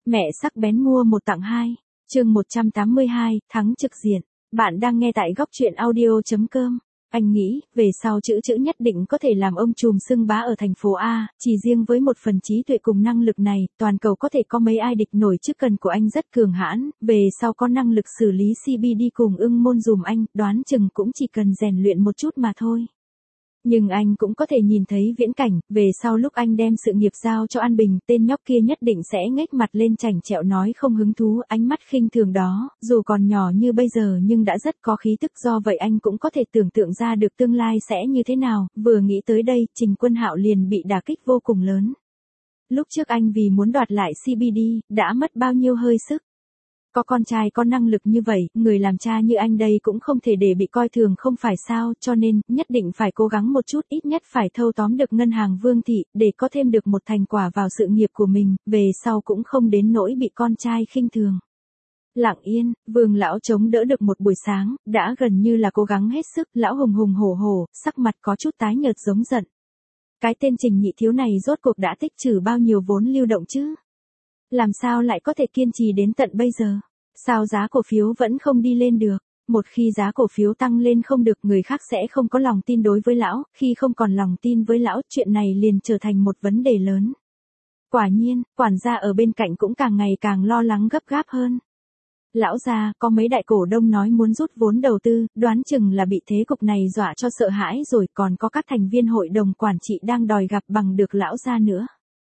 Mẹ sắc bén mua một tặng hai. Chương 182, thắng trực diện. Bạn đang nghe tại góc truyện audio.com. Anh nghĩ, về sau chữ nhất định có thể làm ông trùm xưng bá ở thành phố A, chỉ riêng với một phần trí tuệ cùng năng lực này, toàn cầu có thể có mấy ai địch nổi chức cần của anh rất cường hãn, về sau có năng lực xử lý CBD cùng ưng môn dùm anh, đoán chừng cũng chỉ cần rèn luyện một chút mà thôi. Nhưng anh cũng có thể nhìn thấy viễn cảnh, về sau lúc anh đem sự nghiệp giao cho An Bình, tên nhóc kia nhất định sẽ nghếch mặt lên chảnh chẹo nói không hứng thú, ánh mắt khinh thường đó, dù còn nhỏ như bây giờ nhưng đã rất có khí tức, do vậy anh cũng có thể tưởng tượng ra được tương lai sẽ như thế nào, vừa nghĩ tới đây, Trình Quân Hạo liền bị đả kích vô cùng lớn. Lúc trước anh vì muốn đoạt lại CBD, đã mất bao nhiêu hơi sức. Có con trai có năng lực như vậy, người làm cha như anh đây cũng không thể để bị coi thường không phải sao, cho nên, nhất định phải cố gắng một chút, ít nhất phải thâu tóm được ngân hàng Vương Thị, để có thêm được một thành quả vào sự nghiệp của mình, về sau cũng không đến nỗi bị con trai khinh thường. Lặng yên, Vương lão chống đỡ được một buổi sáng, đã gần như là cố gắng hết sức, lão hùng hùng hổ hổ, sắc mặt có chút tái nhợt giống giận. Cái tên Trình Nhị Thiếu này rốt cuộc đã tích trữ bao nhiêu vốn lưu động chứ? Làm sao lại có thể kiên trì đến tận bây giờ? Sao giá cổ phiếu vẫn không đi lên được? Một khi giá cổ phiếu tăng lên không được, người khác sẽ không có lòng tin đối với lão, khi không còn lòng tin với lão, chuyện này liền trở thành một vấn đề lớn. Quả nhiên, quản gia ở bên cạnh cũng càng ngày càng lo lắng gấp gáp hơn. Lão gia, có mấy đại cổ đông nói muốn rút vốn đầu tư, đoán chừng là bị thế cục này dọa cho sợ hãi rồi, còn có các thành viên hội đồng quản trị đang đòi gặp bằng được lão gia nữa.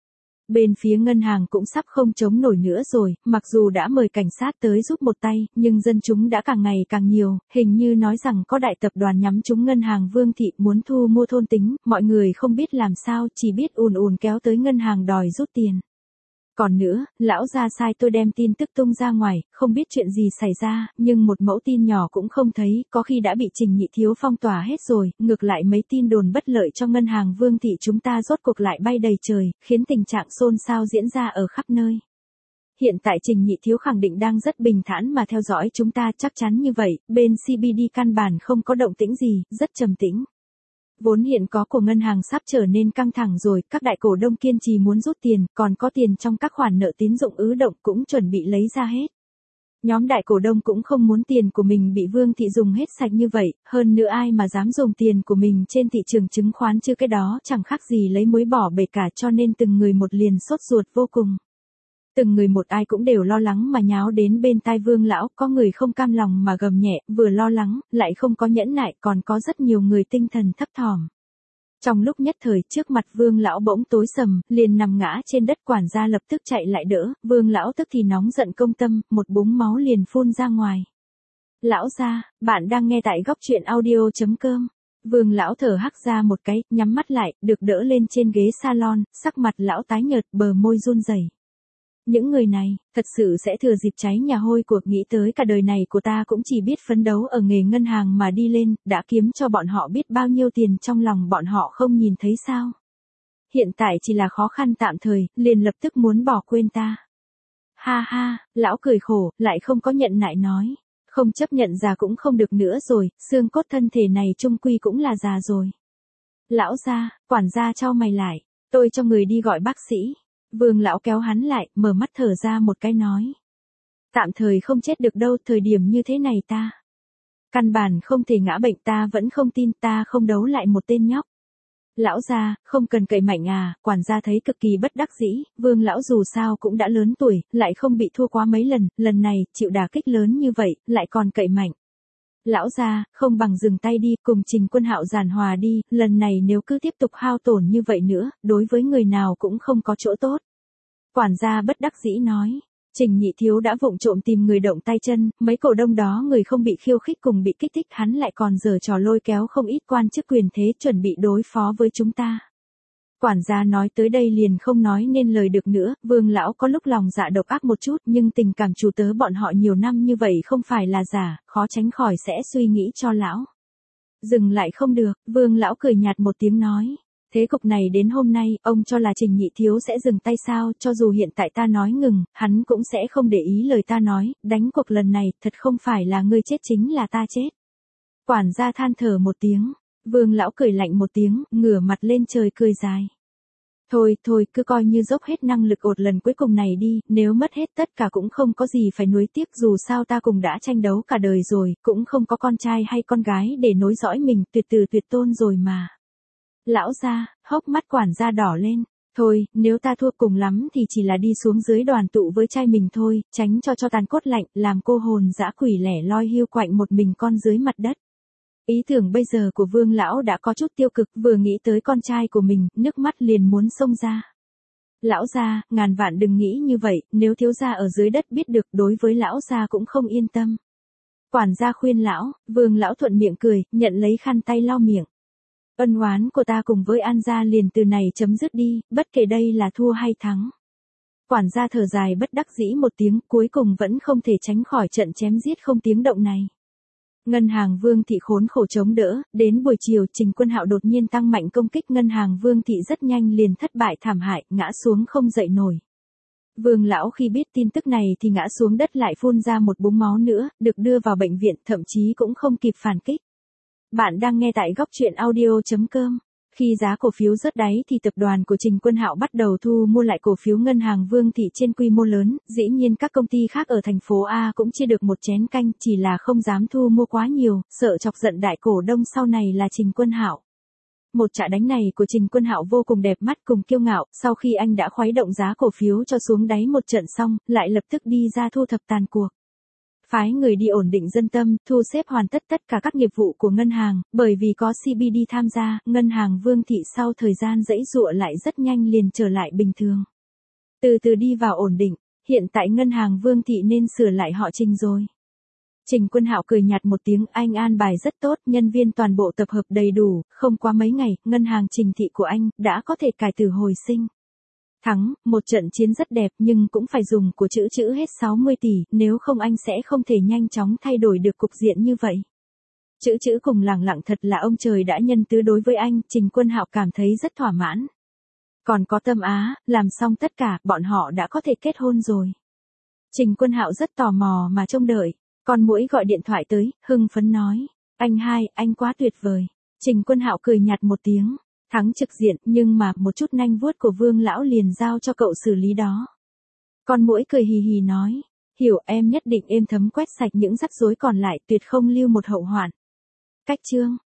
Bên phía ngân hàng cũng sắp không chống nổi nữa rồi, mặc dù đã mời cảnh sát tới giúp một tay, nhưng dân chúng đã càng ngày càng nhiều, hình như nói rằng có đại tập đoàn nhắm trúng ngân hàng Vương Thị muốn thu mua thôn tính, mọi người không biết làm sao, chỉ biết ùn ùn kéo tới ngân hàng đòi rút tiền. Còn nữa, lão gia sai tôi đem tin tức tung ra ngoài, không biết chuyện gì xảy ra, nhưng một mẫu tin nhỏ cũng không thấy, có khi đã bị Trình Nhị Thiếu phong tỏa hết rồi, ngược lại mấy tin đồn bất lợi cho ngân hàng Vương Thị chúng ta rốt cuộc lại bay đầy trời, khiến tình trạng xôn xao diễn ra ở khắp nơi. Hiện tại Trình Nhị Thiếu khẳng định đang rất bình thản mà theo dõi chúng ta, chắc chắn như vậy, bên CBD căn bản không có động tĩnh gì, rất trầm tĩnh. Vốn hiện có của ngân hàng sắp trở nên căng thẳng rồi, các đại cổ đông kiên trì muốn rút tiền, còn có tiền trong các khoản nợ tín dụng ứ động cũng chuẩn bị lấy ra hết. Nhóm đại cổ đông cũng không muốn tiền của mình bị Vương Thị dùng hết sạch như vậy, hơn nữa ai mà dám dùng tiền của mình trên thị trường chứng khoán chứ, cái đó chẳng khác gì lấy muối bỏ bể cả, cho nên từng người một liền sốt ruột vô cùng. Từng người một ai cũng đều lo lắng mà nháo đến bên tai Vương lão, có người không cam lòng mà gầm nhẹ, vừa lo lắng, lại không có nhẫn nại, còn có rất nhiều người tinh thần thấp thỏm. Trong lúc nhất thời, trước mặt Vương lão bỗng tối sầm, liền nằm ngã trên đất, quản gia lập tức chạy lại đỡ, Vương lão tức thì nóng giận công tâm, một búng máu liền phun ra ngoài. Lão gia, bạn đang nghe tại góc truyện audio.com. Vương lão thở hắt ra một cái, nhắm mắt lại, được đỡ lên trên ghế salon, sắc mặt lão tái nhợt, bờ môi run rẩy. Những người này, thật sự sẽ thừa dịp cháy nhà hôi của, nghĩ tới cả đời này của ta cũng chỉ biết phấn đấu ở nghề ngân hàng mà đi lên, đã kiếm cho bọn họ biết bao nhiêu tiền, trong lòng bọn họ không nhìn thấy sao. Hiện tại chỉ là khó khăn tạm thời, liền lập tức muốn bỏ quên ta. Ha ha, lão cười khổ, lại không có nhận nại nói. Không chấp nhận già cũng không được nữa rồi, xương cốt thân thể này chung quy cũng là già rồi. Lão gia, quản gia chau mày lại, tôi cho người đi gọi bác sĩ. Vương lão kéo hắn lại, mở mắt thở ra một cái nói. Tạm thời không chết được đâu, thời điểm như thế này ta. Căn bản không thể ngã bệnh, ta vẫn không tin, ta không đấu lại một tên nhóc. Lão gia, không cần cậy mạnh à, quản gia thấy cực kỳ bất đắc dĩ, Vương lão dù sao cũng đã lớn tuổi, lại không bị thua quá mấy lần, lần này, chịu đả kích lớn như vậy, lại còn cậy mạnh. Lão gia, không bằng dừng tay đi, cùng Trình Quân Hạo giàn hòa đi, lần này nếu cứ tiếp tục hao tổn như vậy nữa, đối với người nào cũng không có chỗ tốt. Quản gia bất đắc dĩ nói, Trình Nhị Thiếu đã vụng trộm tìm người động tay chân, mấy cổ đông đó người không bị khiêu khích cùng bị kích thích, hắn lại còn giở trò lôi kéo không ít quan chức quyền thế chuẩn bị đối phó với chúng ta. Quản gia nói tới đây liền không nói nên lời được nữa, Vương lão có lúc lòng dạ độc ác một chút, nhưng tình cảm chủ tớ bọn họ nhiều năm như vậy không phải là giả, khó tránh khỏi sẽ suy nghĩ cho lão. Dừng lại không được, Vương lão cười nhạt một tiếng nói. Thế cục này đến hôm nay, ông cho là Trình Nhị Thiếu sẽ dừng tay sao, cho dù hiện tại ta nói ngừng, hắn cũng sẽ không để ý lời ta nói, đánh cuộc lần này, thật không phải là ngươi chết chính là ta chết. Quản gia than thở một tiếng, Vương lão cười lạnh một tiếng, ngửa mặt lên trời cười dài. Thôi, cứ coi như dốc hết năng lực ột lần cuối cùng này đi, nếu mất hết tất cả cũng không có gì phải nuối tiếc, dù sao ta cùng đã tranh đấu cả đời rồi, cũng không có con trai hay con gái để nối dõi mình, tuyệt tử tuyệt tôn rồi mà. Lão gia, hốc mắt quản gia đỏ lên. Thôi, nếu ta thua cùng lắm thì chỉ là đi xuống dưới đoàn tụ với trai mình thôi, tránh cho tàn cốt lạnh, làm cô hồn dã quỷ lẻ loi hiu quạnh một mình con dưới mặt đất. Ý tưởng bây giờ của Vương lão đã có chút tiêu cực, vừa nghĩ tới con trai của mình, nước mắt liền muốn xông ra. Lão gia, ngàn vạn đừng nghĩ như vậy, nếu thiếu gia ở dưới đất biết được, đối với lão gia cũng không yên tâm. Quản gia khuyên lão, Vương lão thuận miệng cười, nhận lấy khăn tay lau miệng. Ân oán của ta cùng với An gia liền từ này chấm dứt đi, bất kể đây là thua hay thắng. Quản gia thở dài bất đắc dĩ một tiếng, cuối cùng vẫn không thể tránh khỏi trận chém giết không tiếng động này. Ngân hàng Vương thị khốn khổ chống đỡ, đến buổi chiều Trình Quân Hạo đột nhiên tăng mạnh công kích ngân hàng Vương thị rất nhanh liền thất bại thảm hại, ngã xuống không dậy nổi. Vương lão khi biết tin tức này thì ngã xuống đất lại phun ra một búng máu nữa, được đưa vào bệnh viện, thậm chí cũng không kịp phản kích. Bạn đang nghe tại góc truyện audio.com. Khi giá cổ phiếu rớt đáy thì tập đoàn của Trình Quân Hạo bắt đầu thu mua lại cổ phiếu ngân hàng Vương thị trên quy mô lớn, dĩ nhiên các công ty khác ở thành phố A cũng chia được một chén canh, chỉ là không dám thu mua quá nhiều, sợ chọc giận đại cổ đông sau này là Trình Quân Hạo. Một trận đánh này của Trình Quân Hạo vô cùng đẹp mắt cùng kiêu ngạo, sau khi anh đã khuấy động giá cổ phiếu cho xuống đáy một trận xong, lại lập tức đi ra thu thập tàn cuộc. Phái người đi ổn định dân tâm, thu xếp hoàn tất tất cả các nghiệp vụ của ngân hàng, bởi vì có CBD tham gia, ngân hàng Vương thị sau thời gian giãy giụa lại rất nhanh liền trở lại bình thường. Từ từ đi vào ổn định, hiện tại ngân hàng Vương thị nên sửa lại họ Trình rồi. Trình Quân Hạo cười nhạt một tiếng, anh an bài rất tốt, nhân viên toàn bộ tập hợp đầy đủ, không qua mấy ngày, ngân hàng Trình thị của anh đã có thể cải tử hồi sinh. Thắng, một trận chiến rất đẹp nhưng cũng phải dùng của chữ hết 60 tỷ, nếu không anh sẽ không thể nhanh chóng thay đổi được cục diện như vậy. Chữ cùng lẳng lặng thật là ông trời đã nhân tứ đối với anh, Trình Quân Hạo cảm thấy rất thỏa mãn. Còn có Tâm Á, làm xong tất cả, bọn họ đã có thể kết hôn rồi. Trình Quân Hạo rất tò mò mà trông đợi, con muỗi gọi điện thoại tới, hưng phấn nói, anh hai, anh quá tuyệt vời. Trình Quân Hạo cười nhạt một tiếng. Thắng trực diện, nhưng mà một chút nanh vuốt của Vương lão liền giao cho cậu xử lý đó. Con muỗi cười hì hì nói, hiểu, em nhất định êm thấm quét sạch những rắc rối còn lại, tuyệt không lưu một hậu hoạn. Cách chương